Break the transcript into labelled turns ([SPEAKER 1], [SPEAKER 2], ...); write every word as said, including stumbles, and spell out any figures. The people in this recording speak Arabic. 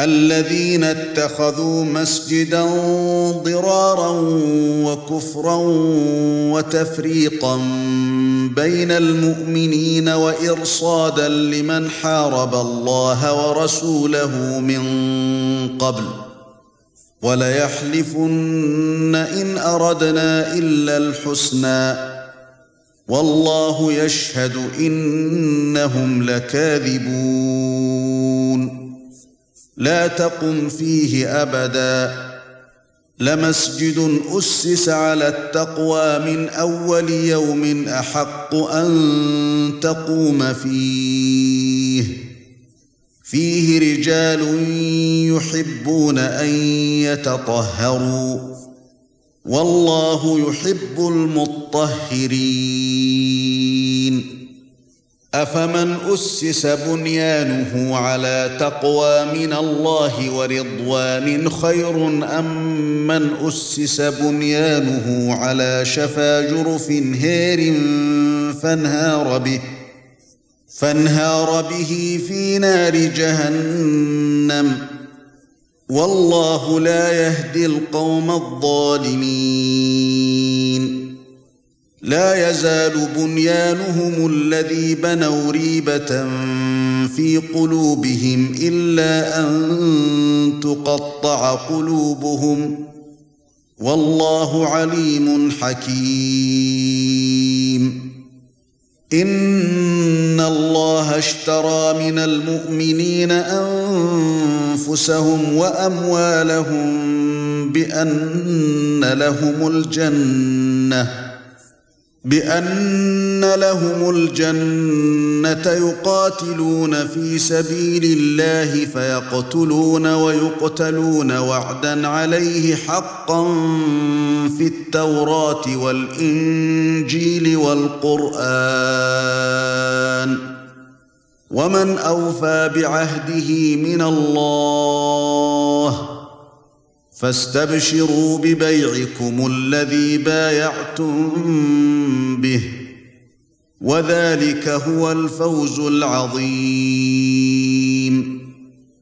[SPEAKER 1] الذين اتخذوا مسجدا ضرارا وكفرا وتفريقا بين المؤمنين وإرصادا لمن حارب الله ورسوله من قبل وليحلفن إن أردنا إلا الحسنى والله يشهد إنهم لكاذبون لا تقم فيه أبدا لمسجد أسس على التقوى من أول يوم أحق أن تقوم فيه فيه رجال يحبون أن يتطهروا والله يحب المطهرين أفمن أسس بنيانه على تقوى من الله ورضوان خير أم من أسس بنيانه على شفا جرف هير فانهار به فانهار به في نار جهنم والله لا يهدي القوم الظالمين لا يزال بنيانهم الذي بنوا ريبة في قلوبهم إلا أن تقطع قلوبهم والله عليم حكيم إن الله اشترى من المؤمنين أنفسهم وأموالهم بأن لهم الجنة بأن لهم الجنة يقاتلون في سبيل الله فيقتلون ويقتلون وعدا عليه حقا في التوراة والإنجيل والقرآن ومن أوفى بعهده من الله فاستبشروا ببيعكم الذي بايعتم به وذلك هو الفوز العظيم.